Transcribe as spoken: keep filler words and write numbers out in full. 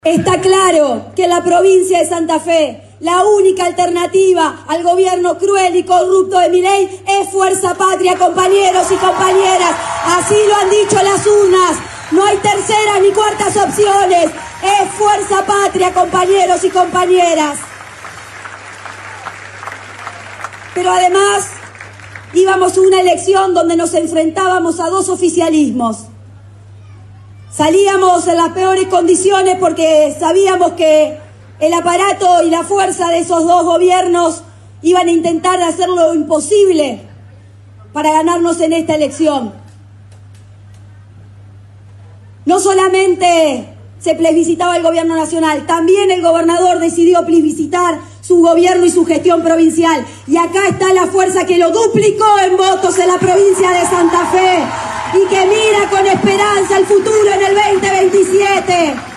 Está claro que en la provincia de Santa Fe la única alternativa al gobierno cruel y corrupto de Milei es Fuerza Patria, compañeros y compañeras. Así lo han dicho las urnas. No hay terceras ni cuartas opciones. Es Fuerza Patria, compañeros y compañeras. Pero además íbamos a una elección donde nos enfrentábamos a dos oficialismos. Salíamos en las peores condiciones porque sabíamos que el aparato y la fuerza de esos dos gobiernos iban a intentar hacer lo imposible para ganarnos en esta elección. No solamente se plebiscitaba el gobierno nacional, también el gobernador decidió plebiscitar su gobierno y su gestión provincial. Y acá está la fuerza que lo duplicó en votos en la provincia de Santa Fe y que mira con esperanza el futuro en el veinte veintisiete.